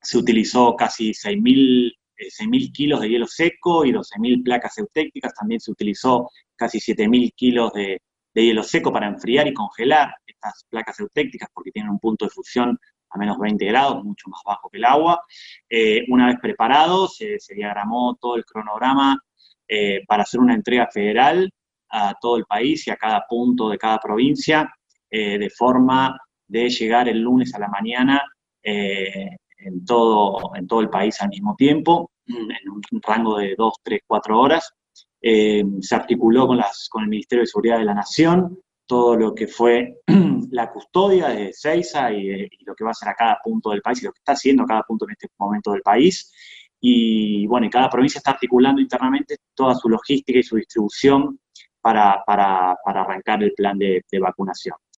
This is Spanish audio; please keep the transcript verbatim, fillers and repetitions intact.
se utilizó casi seis mil kilos de hielo seco y doce mil placas eutécticas. También se utilizó casi siete mil kilos de, de hielo seco para enfriar y congelar estas placas eutécticas porque tienen un punto de fusión a menos veinte grados, mucho más bajo que el agua. Eh, una vez preparado, se, se diagramó todo el cronograma eh, para hacer una entrega federal a todo el país y a cada punto de cada provincia, eh, de forma de llegar el lunes a la mañana eh, en, todo, en todo el país al mismo tiempo, en un rango de dos, tres, cuatro horas. Eh, se articuló con, las, con el Ministerio de Seguridad de la Nación, todo lo que fue la custodia de Ezeiza y, de, y lo que va a hacer a cada punto del país y lo que está haciendo a cada punto en este momento del país. Y bueno, y cada provincia está articulando internamente toda su logística y su distribución para, para, para arrancar el plan de, de vacunación.